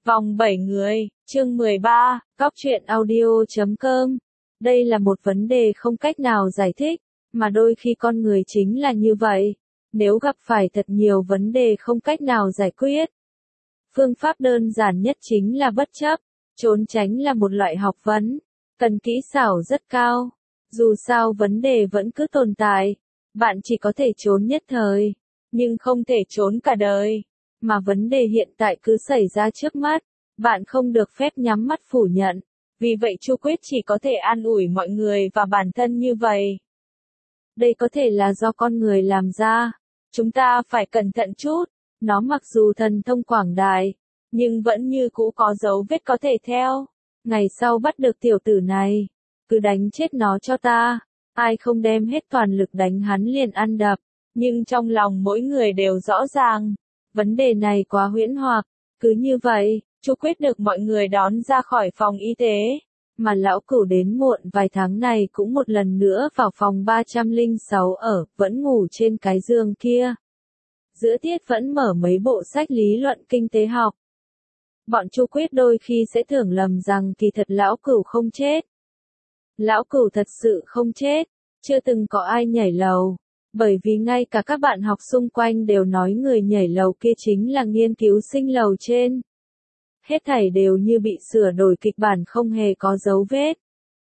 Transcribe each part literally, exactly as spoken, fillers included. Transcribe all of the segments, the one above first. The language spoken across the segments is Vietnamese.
Vòng bảy người, chương mười ba, Cóc truyện audio chấm com. Đây là một vấn đề không cách nào giải thích, mà đôi khi con người chính là như vậy. Nếu gặp phải thật nhiều vấn đề không cách nào giải quyết, phương pháp đơn giản nhất chính là bất chấp. Trốn tránh là một loại học vấn, cần kỹ xảo rất cao. Dù sao vấn đề vẫn cứ tồn tại, bạn chỉ có thể trốn nhất thời, nhưng không thể trốn cả đời. Mà vấn đề hiện tại cứ xảy ra trước mắt, bạn không được phép nhắm mắt phủ nhận. Vì vậy Chu Quyết chỉ có thể an ủi mọi người và bản thân như vậy. Đây có thể là do con người làm ra. Chúng ta phải cẩn thận chút. Nó mặc dù thần thông quảng đại, nhưng vẫn như cũ có dấu vết có thể theo. Ngày sau bắt được tiểu tử này, cứ đánh chết nó cho ta. Ai không đem hết toàn lực đánh hắn liền ăn đập. Nhưng trong lòng mỗi người đều rõ ràng. Vấn đề này quá huyễn hoặc. Cứ như vậy, Chu Quyết được mọi người đón ra khỏi phòng y tế. Mà lão cửu đến muộn vài tháng này cũng một lần nữa vào phòng ba trăm lẻ sáu ở, vẫn ngủ trên cái giường kia. Giữa tiết vẫn mở mấy bộ sách lý luận kinh tế học. Bọn Chu Quyết đôi khi sẽ tưởng lầm rằng kỳ thật lão cửu không chết. Lão cửu thật sự không chết, chưa từng có ai nhảy lầu. Bởi vì ngay cả các bạn học xung quanh đều nói người nhảy lầu kia chính là nghiên cứu sinh lầu trên. Hết thảy đều như bị sửa đổi kịch bản không hề có dấu vết.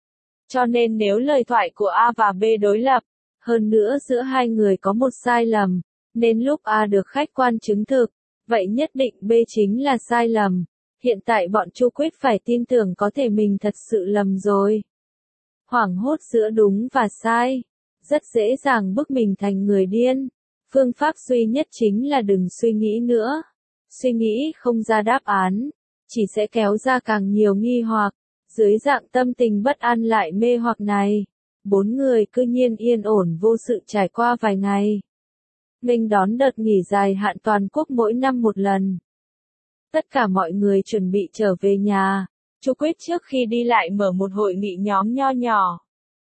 Cho nên nếu lời thoại của A và B đối lập, hơn nữa giữa hai người có một sai lầm, nên lúc A được khách quan chứng thực, vậy nhất định B chính là sai lầm. Hiện tại bọn Chu Quyết phải tin tưởng có thể mình thật sự lầm rồi. Hoảng hốt giữa đúng và sai, rất dễ dàng bức mình thành người điên. Phương pháp duy nhất chính là đừng suy nghĩ nữa. Suy nghĩ không ra đáp án, chỉ sẽ kéo ra càng nhiều nghi hoặc. Dưới dạng tâm tình bất an lại mê hoặc này, bốn người cư nhiên yên ổn vô sự trải qua vài ngày. Nghênh đón đợt nghỉ dài hạn toàn quốc mỗi năm một lần. Tất cả mọi người chuẩn bị trở về nhà. Chu Quyết trước khi đi lại mở một hội nghị nhóm nho nhỏ.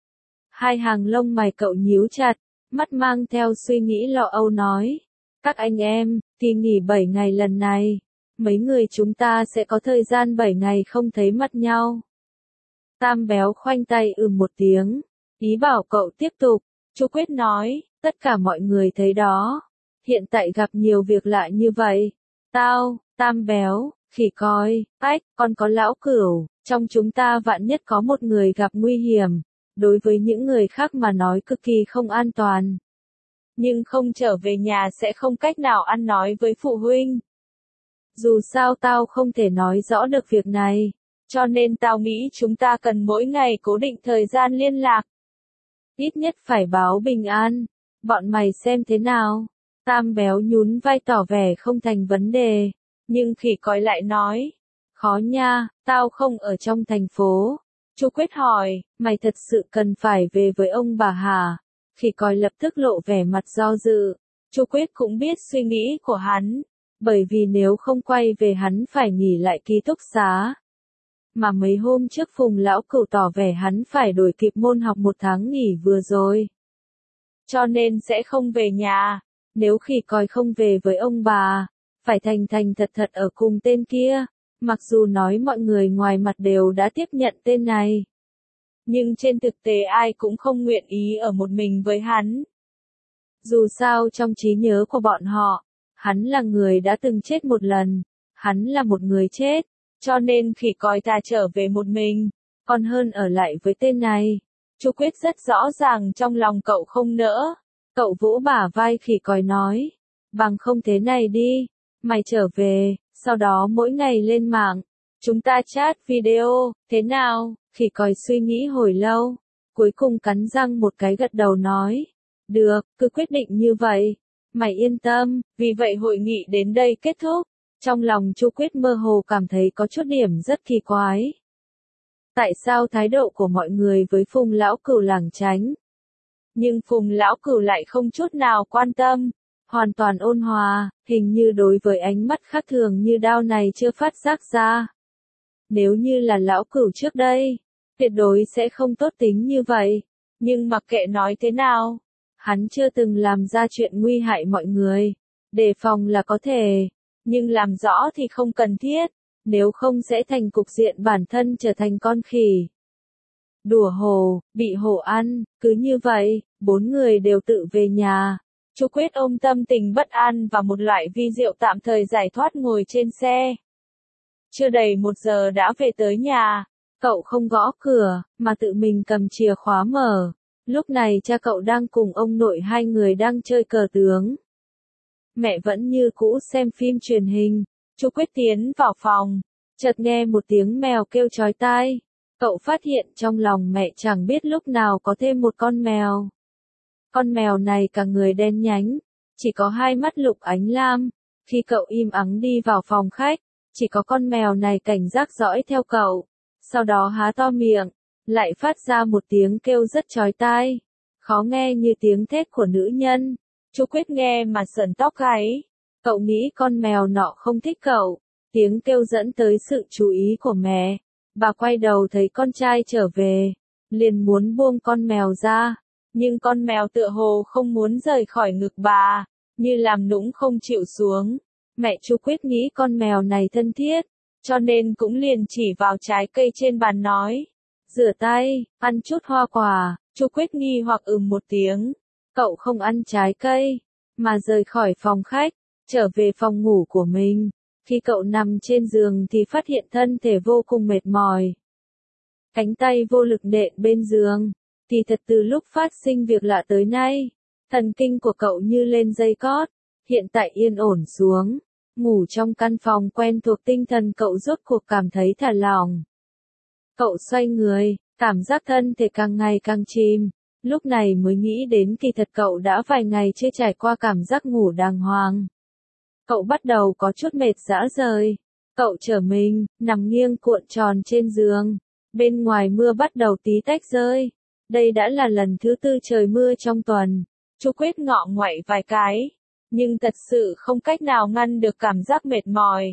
Hai hàng lông mày cậu nhíu chặt, mắt mang theo suy nghĩ lo âu nói. Các anh em, kỳ nghỉ bảy ngày lần này, mấy người chúng ta sẽ có thời gian bảy ngày không thấy mặt nhau. Tam Béo khoanh tay ừ một tiếng, ý bảo cậu tiếp tục. Chu Quyết nói, tất cả mọi người thấy đó. Hiện tại gặp nhiều việc lạ như vậy. Tao, Tam Béo, khỉ coi, ách, còn có lão cửu, trong chúng ta vạn nhất có một người gặp nguy hiểm. Đối với những người khác mà nói cực kỳ không an toàn. Nhưng không trở về nhà sẽ không cách nào ăn nói với phụ huynh. Dù sao tao không thể nói rõ được việc này, cho nên tao nghĩ chúng ta cần mỗi ngày cố định thời gian liên lạc. Ít nhất phải báo bình an, bọn mày xem thế nào. Tam Béo nhún vai tỏ vẻ không thành vấn đề, nhưng khỉ còi lại nói. Khó nha, tao không ở trong thành phố. Chu Quyết hỏi, mày thật sự cần phải về với ông bà hả? Khỉ còi lập tức lộ vẻ mặt do dự. Chu Quyết cũng biết suy nghĩ của hắn, bởi vì nếu không quay về hắn phải nghỉ lại ký túc xá. Mà mấy hôm trước Phùng lão cửu tỏ vẻ hắn phải đổi kịp môn học một tháng nghỉ vừa rồi. Cho nên sẽ không về nhà. Nếu khỉ còi không về với ông bà, phải thành thành thật thật ở cùng tên kia. Mặc dù nói mọi người ngoài mặt đều đã tiếp nhận tên này, nhưng trên thực tế ai cũng không nguyện ý ở một mình với hắn. Dù sao trong trí nhớ của bọn họ, hắn là người đã từng chết một lần, hắn là một người chết, cho nên khỉ còi ta trở về một mình, còn hơn ở lại với tên này. Chu Quyết rất rõ ràng trong lòng cậu không nỡ, cậu vỗ bả vai khỉ còi nói, bằng không thế này đi, mày trở về. Sau đó mỗi ngày lên mạng, chúng ta chat video, thế nào? Khỉ còi suy nghĩ hồi lâu, cuối cùng cắn răng một cái gật đầu nói. Được, cứ quyết định như vậy. Mày yên tâm, vì vậy hội nghị đến đây kết thúc. Trong lòng Chu Quyết mơ hồ cảm thấy có chút điểm rất kỳ quái. Tại sao thái độ của mọi người với Phùng lão cửu lảng tránh? Nhưng Phùng lão cửu lại không chút nào quan tâm. Hoàn toàn ôn hòa, hình như đối với ánh mắt khác thường như đao này chưa phát giác ra. Nếu như là lão cửu trước đây, tuyệt đối sẽ không tốt tính như vậy. Nhưng mặc kệ nói thế nào, hắn chưa từng làm ra chuyện nguy hại mọi người. Đề phòng là có thể, nhưng làm rõ thì không cần thiết. nếu không sẽ thành cục diện bản thân trở thành con khỉ. Đùa hồ, bị hổ ăn, cứ như vậy, bốn người đều tự về nhà. Chu Quyết ôm tâm tình bất an và một loại vi diệu tạm thời giải thoát ngồi trên xe. Chưa đầy một giờ đã về tới nhà, cậu không gõ cửa, mà tự mình cầm chìa khóa mở. Lúc này cha cậu đang cùng ông nội hai người đang chơi cờ tướng. Mẹ vẫn như cũ xem phim truyền hình. Chu Quyết tiến vào phòng, chợt nghe một tiếng mèo kêu chói tai. Cậu phát hiện trong lòng mẹ chẳng biết lúc nào có thêm một con mèo. Con mèo này cả người đen nhánh, chỉ có hai mắt lục ánh lam. Khi cậu im ắng đi vào phòng khách, chỉ có con mèo này cảnh giác dõi theo cậu. Sau đó há to miệng, lại phát ra một tiếng kêu rất chói tai, khó nghe như tiếng thét của nữ nhân. Chu Quyết nghe mà sởn tóc gáy. Cậu nghĩ con mèo nọ không thích cậu. Tiếng kêu dẫn tới sự chú ý của mẹ. Bà quay đầu thấy con trai trở về, liền muốn buông con mèo ra, nhưng con mèo tựa hồ không muốn rời khỏi ngực bà, như làm nũng không chịu xuống. Mẹ Chu Quyết nghĩ con mèo này thân thiết, cho nên cũng liền chỉ vào trái cây trên bàn nói, rửa tay, ăn chút hoa quả. Chu Quyết nghi hoặc ừm một tiếng, cậu không ăn trái cây, mà rời khỏi phòng khách, trở về phòng ngủ của mình. Khi cậu nằm trên giường thì phát hiện thân thể vô cùng mệt mỏi. Cánh tay vô lực nện bên giường. Thì thật từ lúc phát sinh việc lạ tới nay, thần kinh của cậu như lên dây cót. Hiện tại yên ổn xuống. Ngủ trong căn phòng quen thuộc, tinh thần cậu rốt cuộc cảm thấy thả lỏng. Cậu xoay người, cảm giác thân thể càng ngày càng chìm. Lúc này mới nghĩ đến kỳ thật cậu đã vài ngày chưa trải qua cảm giác ngủ đàng hoàng. Cậu bắt đầu có chút mệt rã rời. Cậu trở mình, nằm nghiêng cuộn tròn trên giường. Bên ngoài mưa bắt đầu tí tách rơi. Đây đã là lần thứ tư trời mưa trong tuần. Chu Quyết ngọ ngoậy vài cái, nhưng thật sự không cách nào ngăn được cảm giác mệt mỏi.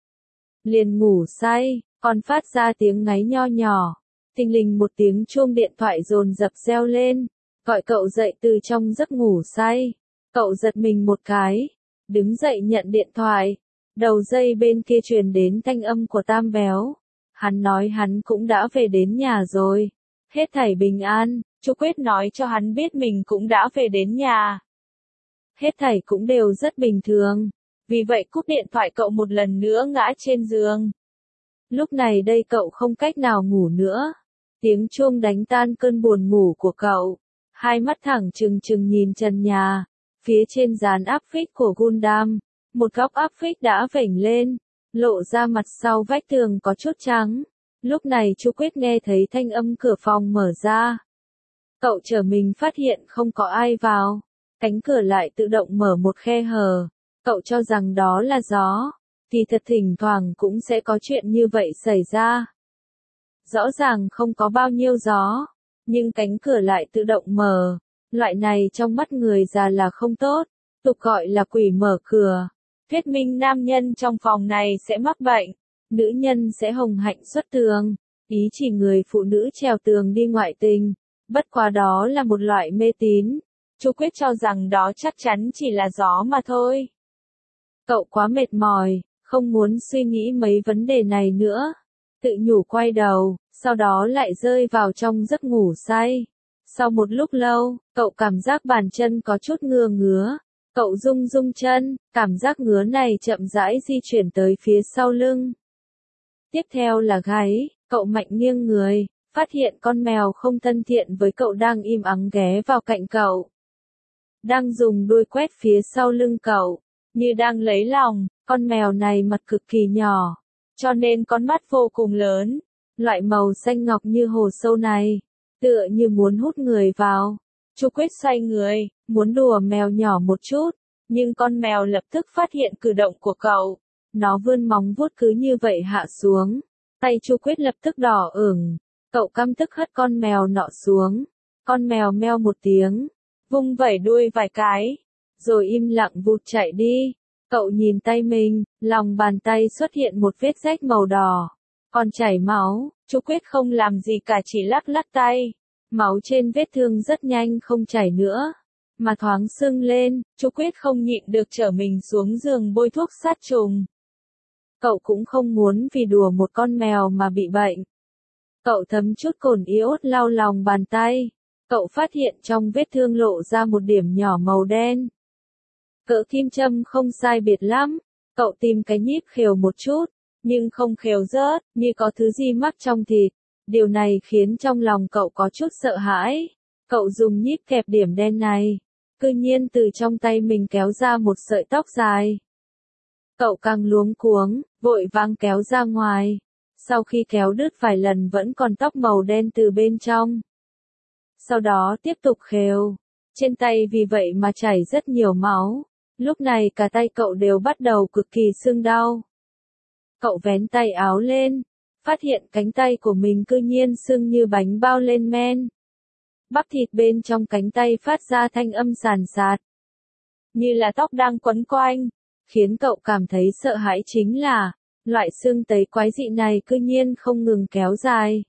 Liền ngủ say, còn phát ra tiếng ngáy nho nhỏ. Thình lình một tiếng chuông điện thoại dồn dập reo lên, gọi cậu dậy từ trong giấc ngủ say. Cậu giật mình một cái, đứng dậy nhận điện thoại. Đầu dây bên kia truyền đến thanh âm của Tam Béo. Hắn nói hắn cũng đã về đến nhà rồi. Hết thảy bình an. Chu Quyết nói cho hắn biết mình cũng đã về đến nhà. Hết thảy cũng đều rất bình thường. Vì vậy cúp điện thoại, cậu một lần nữa ngã trên giường. Lúc này đây cậu không cách nào ngủ nữa. Tiếng chuông đánh tan cơn buồn ngủ của cậu. Hai mắt thẳng trừng trừng nhìn trần nhà. Phía trên dàn áp phích của Gundam, một góc áp phích đã vểnh lên, lộ ra mặt sau vách tường có chút trắng. Lúc này Chu Quyết nghe thấy thanh âm cửa phòng mở ra. Cậu trở mình phát hiện không có ai vào. Cánh cửa lại tự động mở một khe hở. Cậu cho rằng đó là gió. Thì thật thỉnh thoảng cũng sẽ có chuyện như vậy xảy ra. Rõ ràng không có bao nhiêu gió, nhưng cánh cửa lại tự động mở. Loại này trong mắt người già là không tốt, tục gọi là quỷ mở cửa. Thuyết minh nam nhân trong phòng này sẽ mắc bệnh, nữ nhân sẽ hồng hạnh xuất tường, ý chỉ người phụ nữ trèo tường đi ngoại tình. Bất quá đó là một loại mê tín. Chu Quyết cho rằng đó chắc chắn chỉ là gió mà thôi. Cậu quá mệt mỏi, không muốn suy nghĩ mấy vấn đề này nữa. Tự nhủ quay đầu, sau đó lại rơi vào trong giấc ngủ say. Sau một lúc lâu, cậu cảm giác bàn chân có chút ngứa ngứa. Cậu rung rung chân, cảm giác ngứa này chậm rãi di chuyển tới phía sau lưng. Tiếp theo là gáy, cậu mạnh nghiêng người, phát hiện con mèo không thân thiện với cậu đang im ắng ghé vào cạnh cậu. Đang dùng đuôi quét phía sau lưng cậu, như đang lấy lòng. Con mèo này mặt cực kỳ nhỏ, cho nên con mắt vô cùng lớn. Loại màu xanh ngọc như hồ sâu này, tựa như muốn hút người vào. Chu Quyết xoay người, muốn đùa mèo nhỏ một chút, nhưng con mèo lập tức phát hiện cử động của cậu. Nó vươn móng vuốt cứ như vậy hạ xuống. Tay Chu Quyết lập tức đỏ ửng. Cậu căm tức hất con mèo nọ xuống. Con mèo meo một tiếng, vung vẩy đuôi vài cái, rồi im lặng vụt chạy đi. Cậu nhìn tay mình, lòng bàn tay xuất hiện một vết rách màu đỏ, còn chảy máu. Chu Quyết không làm gì cả, chỉ lắc lắc tay. Máu trên vết thương rất nhanh không chảy nữa, mà thoáng sưng lên. Chu Quyết không nhịn được trở mình xuống giường bôi thuốc sát trùng. Cậu cũng không muốn vì đùa một con mèo mà bị bệnh. Cậu thấm chút cồn iốt lau lòng bàn tay. Cậu phát hiện trong vết thương lộ ra một điểm nhỏ màu đen. Cỡ kim châm không sai biệt lắm. Cậu tìm cái nhíp khều một chút, nhưng không khều rớt, như có thứ gì mắc trong thịt. Điều này khiến trong lòng cậu có chút sợ hãi. Cậu dùng nhíp kẹp điểm đen này. Cư nhiên từ trong tay mình kéo ra một sợi tóc dài. Cậu càng luống cuống, vội vàng kéo ra ngoài. Sau khi kéo đứt vài lần vẫn còn tóc màu đen từ bên trong. Sau đó tiếp tục khều. Trên tay vì vậy mà chảy rất nhiều máu. Lúc này cả tay cậu đều bắt đầu cực kỳ sưng đau. Cậu vén tay áo lên, phát hiện cánh tay của mình cư nhiên sưng như bánh bao lên men. Bắp thịt bên trong cánh tay phát ra thanh âm sàn sạt. Như là tóc đang quấn quanh. Khiến cậu cảm thấy sợ hãi chính là, loại xương tấy quái dị này cư nhiên không ngừng kéo dài.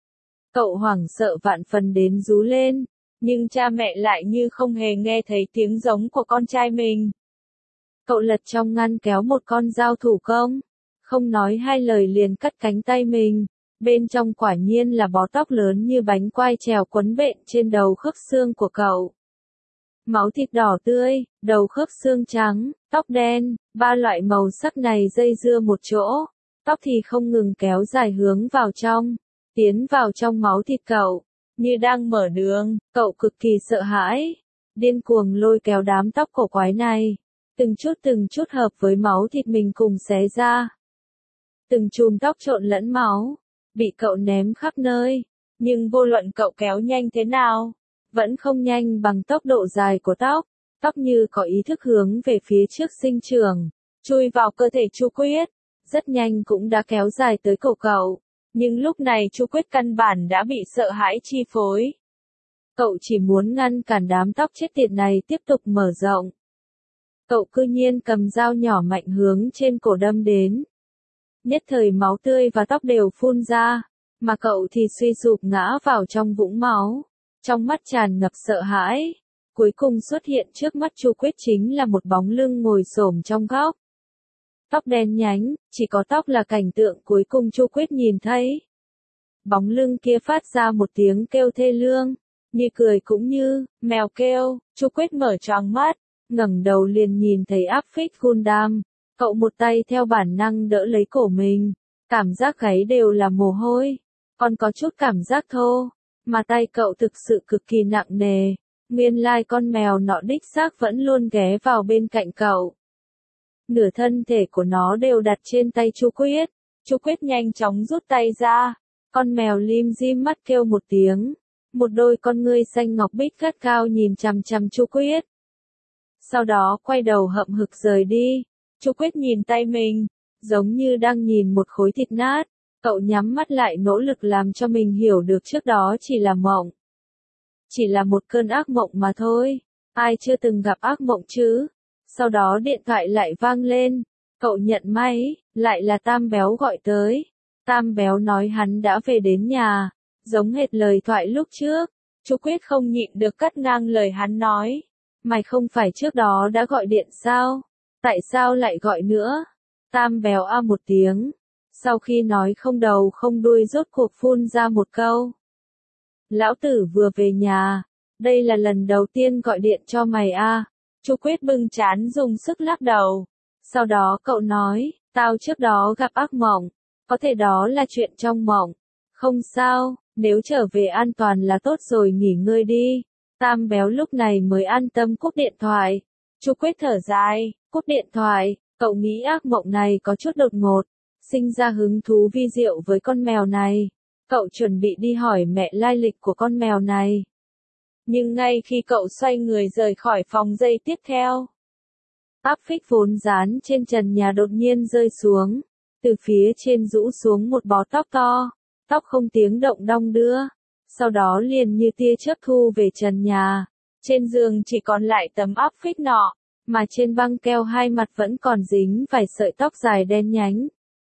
Cậu hoảng sợ vạn phần đến rú lên, nhưng cha mẹ lại như không hề nghe thấy tiếng giống của con trai mình. Cậu lật trong ngăn kéo một con dao thủ công, không nói hai lời liền cắt cánh tay mình. Bên trong quả nhiên là bó tóc lớn như bánh quai trèo quấn bện trên đầu khớp xương của cậu. Máu thịt đỏ tươi, đầu khớp xương trắng, tóc đen, ba loại màu sắc này dây dưa một chỗ. Tóc thì không ngừng kéo dài hướng vào trong, tiến vào trong máu thịt cậu, như đang mở đường. Cậu cực kỳ sợ hãi, điên cuồng lôi kéo đám tóc cổ quái này, từng chút từng chút hợp với máu thịt mình cùng xé ra. Từng chùm tóc trộn lẫn máu, bị cậu ném khắp nơi, nhưng vô luận cậu kéo nhanh thế nào, vẫn không nhanh bằng tốc độ dài của tóc. Tóc như có ý thức hướng về phía trước sinh trưởng, chui vào cơ thể Chu Quyết, rất nhanh cũng đã kéo dài tới cổ cậu. Nhưng lúc này Chu Quyết căn bản đã bị sợ hãi chi phối. Cậu chỉ muốn ngăn cản đám tóc chết tiệt này tiếp tục mở rộng. Cậu cư nhiên cầm dao nhỏ mạnh hướng trên cổ đâm đến. Nhất thời máu tươi và tóc đều phun ra, mà cậu thì suy sụp ngã vào trong vũng máu. Trong mắt tràn ngập sợ hãi, cuối cùng xuất hiện trước mắt Chu Quyết chính là một bóng lưng ngồi xổm trong góc. Tóc đen nhánh, chỉ có tóc là cảnh tượng cuối cùng Chu Quyết nhìn thấy. Bóng lưng kia phát ra một tiếng kêu thê lương, như cười cũng như mèo kêu. Chu Quyết mở choàng mắt, ngẩng đầu liền nhìn thấy áp phích Gundam. Cậu một tay theo bản năng đỡ lấy cổ mình, cảm giác gáy đều là mồ hôi, còn có chút cảm giác thô. Mà tay cậu thực sự cực kỳ nặng nề, nguyên lai con mèo nọ đích xác vẫn luôn ghé vào bên cạnh cậu. Nửa thân thể của nó đều đặt trên tay Chu Quyết. Chu Quyết nhanh chóng rút tay ra, con mèo lim dim mắt kêu một tiếng, một đôi con ngươi xanh ngọc bích gắt cao nhìn chằm chằm Chu Quyết. Sau đó quay đầu hậm hực rời đi. Chu Quyết nhìn tay mình, giống như đang nhìn một khối thịt nát. Cậu nhắm mắt lại nỗ lực làm cho mình hiểu được trước đó chỉ là mộng. Chỉ là một cơn ác mộng mà thôi. Ai chưa từng gặp ác mộng chứ? Sau đó điện thoại lại vang lên. Cậu nhận máy, lại là Tam Béo gọi tới. Tam Béo nói hắn đã về đến nhà, giống hệt lời thoại lúc trước. Chu Quyết không nhịn được cắt ngang lời hắn nói. Mày không phải trước đó đã gọi điện sao? Tại sao lại gọi nữa? Tam Béo a một tiếng. Sau khi nói không đầu không đuôi rốt cuộc phun ra một câu. Lão tử vừa về nhà, đây là lần đầu tiên gọi điện cho mày a. Chu Quyết bưng trán dùng sức lắc đầu. Sau đó cậu nói, tao trước đó gặp ác mộng, có thể đó là chuyện trong mộng. Không sao, nếu trở về an toàn là tốt rồi, nghỉ ngơi đi. Tam Béo lúc này mới an tâm cúp điện thoại. Chu Quyết thở dài, cúp điện thoại, cậu nghĩ ác mộng này có chút đột ngột. Sinh ra hứng thú vi diệu với con mèo này. Cậu chuẩn bị đi hỏi mẹ lai lịch của con mèo này. Nhưng ngay khi cậu xoay người rời khỏi phòng giây tiếp theo, áp phích vốn dán trên trần nhà đột nhiên rơi xuống. Từ phía trên rũ xuống một bó tóc to. Tóc không tiếng động đong đưa. Sau đó liền như tia chớp thu về trần nhà. Trên giường chỉ còn lại tấm áp phích nọ. Mà trên băng keo hai mặt vẫn còn dính vài sợi tóc dài đen nhánh.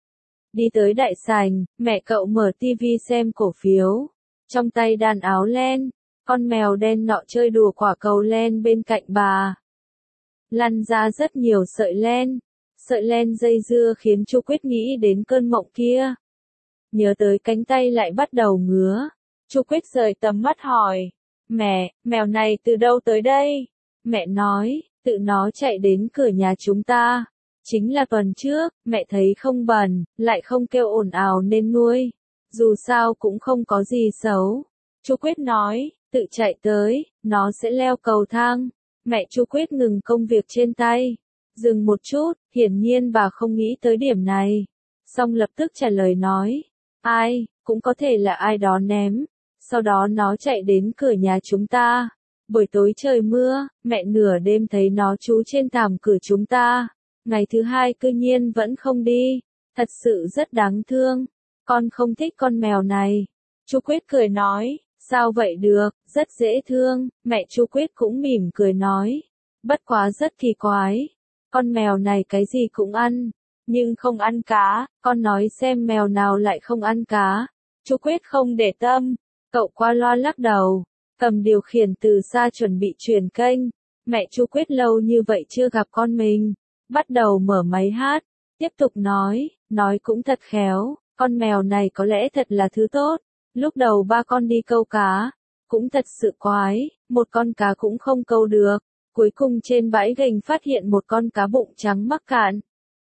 Đi tới đại sảnh, mẹ cậu mở tivi xem cổ phiếu. Trong tay đàn áo len, con mèo đen nọ chơi đùa quả cầu len bên cạnh bà. Lăn ra rất nhiều sợi len. Sợi len dây dưa khiến Chu Quyết nghĩ đến cơn mộng kia. Nhớ tới cánh tay lại bắt đầu ngứa. Chu Quyết rời tầm mắt hỏi. Mẹ, mèo này từ đâu tới đây? Mẹ nói, tự nó chạy đến cửa nhà chúng ta. Chính là tuần trước, mẹ thấy không bẩn, lại không kêu ồn ào nên nuôi. Dù sao cũng không có gì xấu. Chu Quyết nói, tự chạy tới, nó sẽ leo cầu thang. Mẹ Chu Quyết ngừng công việc trên tay. Dừng một chút, hiển nhiên bà không nghĩ tới điểm này. Xong lập tức trả lời nói. Ai, cũng có thể là ai đó ném. Sau đó nó chạy đến cửa nhà chúng ta. Buổi tối trời mưa, mẹ nửa đêm thấy nó trú trên thảm cửa chúng ta. Ngày thứ hai cư nhiên vẫn không đi. Thật sự rất đáng thương. Con không thích con mèo này. Chu Quyết cười nói. Sao vậy được, rất dễ thương. Mẹ Chu Quyết cũng mỉm cười nói. Bất quá rất kỳ quái. Con mèo này cái gì cũng ăn. Nhưng không ăn cá. Con nói xem mèo nào lại không ăn cá. Chu Quyết không để tâm. Cậu qua loa lắc đầu. Cầm điều khiển từ xa chuẩn bị chuyển kênh. Mẹ Chu Quyết lâu như vậy chưa gặp con mình. Bắt đầu mở máy hát. Tiếp tục nói. Nói cũng thật khéo. Con mèo này có lẽ thật là thứ tốt. Lúc đầu ba con đi câu cá. Cũng thật sự quái. Một con cá cũng không câu được. Cuối cùng trên bãi gành phát hiện một con cá bụng trắng mắc cạn.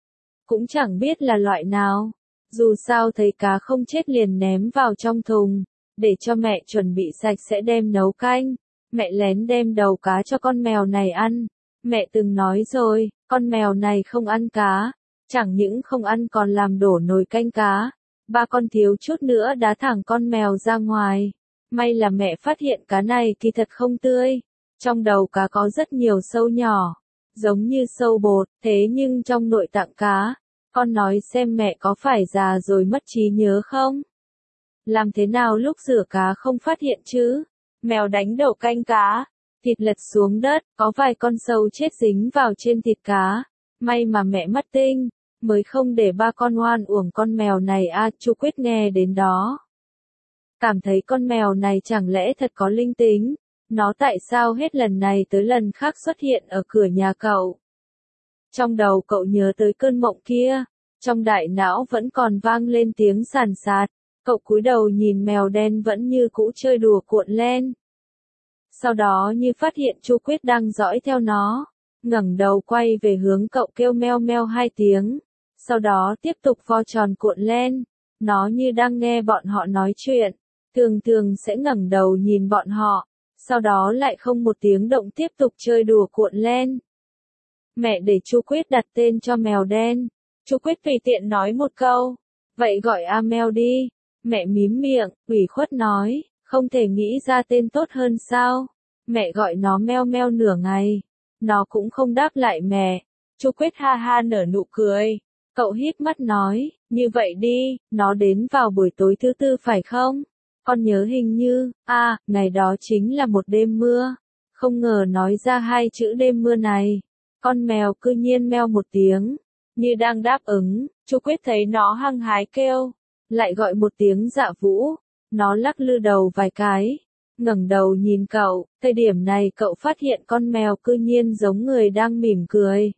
Cũng chẳng biết là loại nào. Dù sao thấy cá không chết liền ném vào trong thùng. Để cho mẹ chuẩn bị sạch sẽ đem nấu canh. Mẹ lén đem đầu cá cho con mèo này ăn. Mẹ từng nói rồi, con mèo này không ăn cá. Chẳng những không ăn còn làm đổ nồi canh cá. Ba con thiếu chút nữa đá thẳng con mèo ra ngoài. May là mẹ phát hiện cá này kỳ thật không tươi. Trong đầu cá có rất nhiều sâu nhỏ. Giống như sâu bột, thế nhưng trong nội tạng cá. Con nói xem mẹ có phải già rồi mất trí nhớ không? Làm thế nào lúc rửa cá không phát hiện chứ? Mèo đánh đầu canh cá. Thịt lật xuống đất, có vài con sâu chết dính vào trên thịt cá. May mà mẹ mất tinh. Mới không để ba con oan uổng con mèo này a. Chu Quyết nghe đến đó. Cảm thấy con mèo này chẳng lẽ thật có linh tính. Nó tại sao hết lần này tới lần khác xuất hiện ở cửa nhà cậu? Trong đầu cậu nhớ tới cơn mộng kia. Trong đại não vẫn còn vang lên tiếng sàn sạt. Cậu cúi đầu nhìn mèo đen vẫn như cũ chơi đùa cuộn len. Sau đó như phát hiện Chu Quyết đang dõi theo nó. Ngẩng đầu quay về hướng cậu kêu meo meo hai tiếng. Sau đó tiếp tục vo tròn cuộn len. Nó như đang nghe bọn họ nói chuyện. Thường thường sẽ ngẩng đầu nhìn bọn họ. Sau đó lại không một tiếng động tiếp tục chơi đùa cuộn len. Mẹ để Chu Quyết đặt tên cho mèo đen. Chu Quyết tùy tiện nói một câu. Vậy gọi A Mèo đi. Mẹ mím miệng, ủy khuất nói. Không thể nghĩ ra tên tốt hơn sao? Mẹ gọi nó meo meo nửa ngày. Nó cũng không đáp lại mẹ. Chu Quyết ha ha nở nụ cười. Cậu híp mắt nói, như vậy đi, nó đến vào buổi tối thứ tư phải không? Con nhớ hình như, a, à, ngày đó chính là một đêm mưa. Không ngờ nói ra hai chữ đêm mưa này. Con mèo cư nhiên meo một tiếng. Như đang đáp ứng, Chu Quyết thấy nó hăng hái kêu. Lại gọi một tiếng dạ vũ. Nó lắc lư đầu vài cái. Ngẩng đầu nhìn cậu, thời điểm này cậu phát hiện con mèo cư nhiên giống người đang mỉm cười.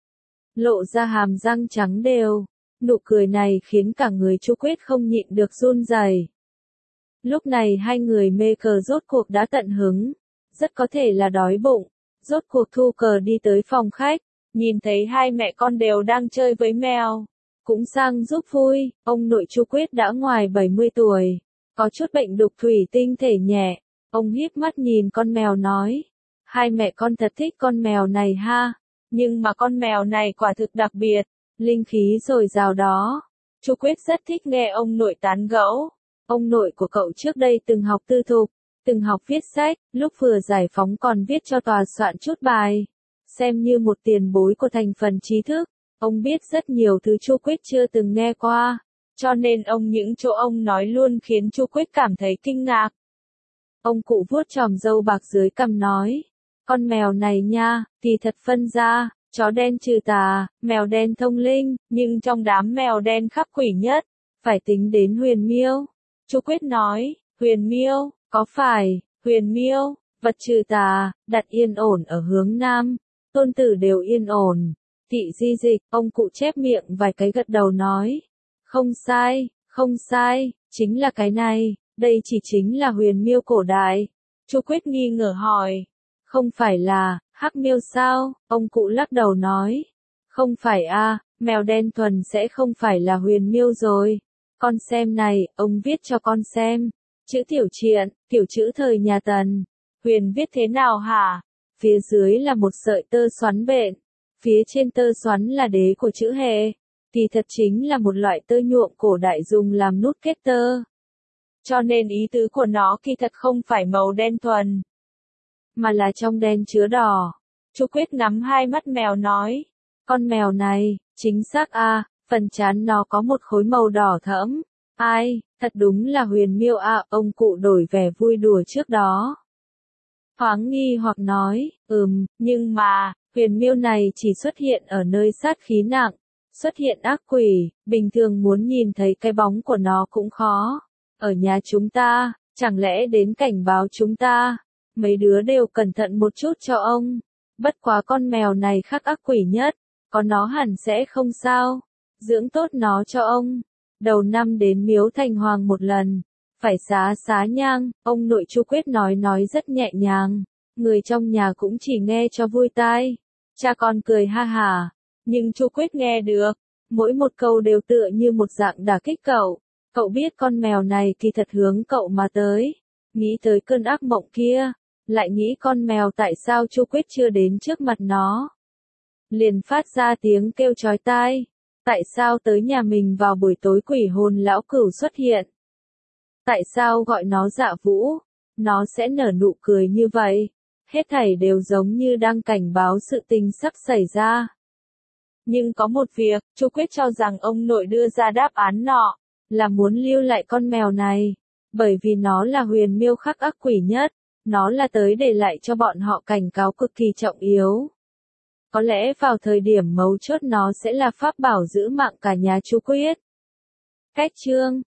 Lộ ra hàm răng trắng đều. Nụ cười này khiến cả người Chu Quyết không nhịn được run rẩy. Lúc này hai người mê cờ rốt cuộc đã tận hứng. Rất có thể là đói bụng. Rốt cuộc thu cờ đi tới phòng khách. Nhìn thấy hai mẹ con đều đang chơi với mèo. Cũng sang giúp vui. Ông nội Chu Quyết đã ngoài bảy mươi tuổi. Có chút bệnh đục thủy tinh thể nhẹ. Ông híp mắt nhìn con mèo nói. Hai mẹ con thật thích con mèo này ha. Nhưng mà con mèo này quả thực đặc biệt. Linh khí dồi dào đó. Chu Quyết rất thích nghe ông nội tán gẫu. Ông nội của cậu trước đây từng học tư thục. Từng học viết sách. Lúc vừa giải phóng còn viết cho tòa soạn chút bài. Xem như một tiền bối của thành phần trí thức. Ông biết rất nhiều thứ Chu Quyết chưa từng nghe qua. Cho nên ông những chỗ ông nói luôn khiến Chu Quyết cảm thấy kinh ngạc. Ông cụ vuốt chòm râu bạc dưới cằm nói. Con mèo này nha, thì thật phân ra, chó đen trừ tà, mèo đen thông linh, nhưng trong đám mèo đen khắc quỷ nhất, phải tính đến Huyền Miêu. Chu Quyết nói, Huyền Miêu, có phải, Huyền Miêu, vật trừ tà, đặt yên ổn ở hướng nam, tôn tử đều yên ổn, Tị di dịch, ông cụ chép miệng vài cái gật đầu nói. Không sai, không sai, chính là cái này, đây chỉ chính là huyền miêu cổ đại. Chu Quyết nghi ngờ hỏi. Không phải là, hắc miêu sao? Ông cụ lắc đầu nói. Không phải a, mèo đen thuần sẽ không phải là huyền miêu rồi. Con xem này, ông viết cho con xem. Chữ tiểu triện, kiểu chữ thời nhà Tần. Huyền viết thế nào hả? Phía dưới là một sợi tơ xoắn bện. Phía trên tơ xoắn là đế của chữ hệ. Kỳ thật chính là một loại tơ nhuộm cổ đại dùng làm nút kết tơ. Cho nên ý tứ của nó kỳ thật không phải màu đen thuần, mà là trong đen chứa đỏ. Chu Quyết ngắm hai mắt mèo nói. Con mèo này, chính xác a, phần trán nó có một khối màu đỏ thẫm. Ai, thật đúng là huyền miêu a, ông cụ đổi vẻ vui đùa trước đó. Thoáng nghi hoặc nói, ừm, nhưng mà, huyền miêu này chỉ xuất hiện ở nơi sát khí nặng, xuất hiện ác quỷ, bình thường muốn nhìn thấy cái bóng của nó cũng khó. Ở nhà chúng ta, chẳng lẽ đến cảnh báo chúng ta, mấy đứa đều cẩn thận một chút cho ông. Bất quá con mèo này khắc ác quỷ nhất, có nó hẳn sẽ không sao. Dưỡng tốt nó cho ông. Đầu năm đến miếu thành hoàng một lần, phải xá xá nhang, ông nội Chu Quyết nói nói rất nhẹ nhàng. Người trong nhà cũng chỉ nghe cho vui tai. Cha con cười ha hả, nhưng Chu Quyết nghe được, mỗi một câu đều tựa như một dạng đả kích cậu. Cậu biết con mèo này kỳ thật hướng cậu mà tới. Nghĩ tới cơn ác mộng kia, lại nghĩ con mèo tại sao Chu Quyết chưa đến trước mặt nó. Liền phát ra tiếng kêu chói tai. Tại sao tới nhà mình vào buổi tối quỷ hồn lão cửu xuất hiện? Tại sao gọi nó Dạ Vũ? Nó sẽ nở nụ cười như vậy. Hết thảy đều giống như đang cảnh báo sự tình sắp xảy ra. Nhưng có một việc, Chu Quyết cho rằng ông nội đưa ra đáp án nọ, là muốn lưu lại con mèo này. Bởi vì nó là huyền miêu khắc ác quỷ nhất. Nó là tới để lại cho bọn họ cảnh cáo cực kỳ trọng yếu. Có lẽ vào thời điểm mấu chốt nó sẽ là pháp bảo giữ mạng cả nhà Chu Quyết. Cách chương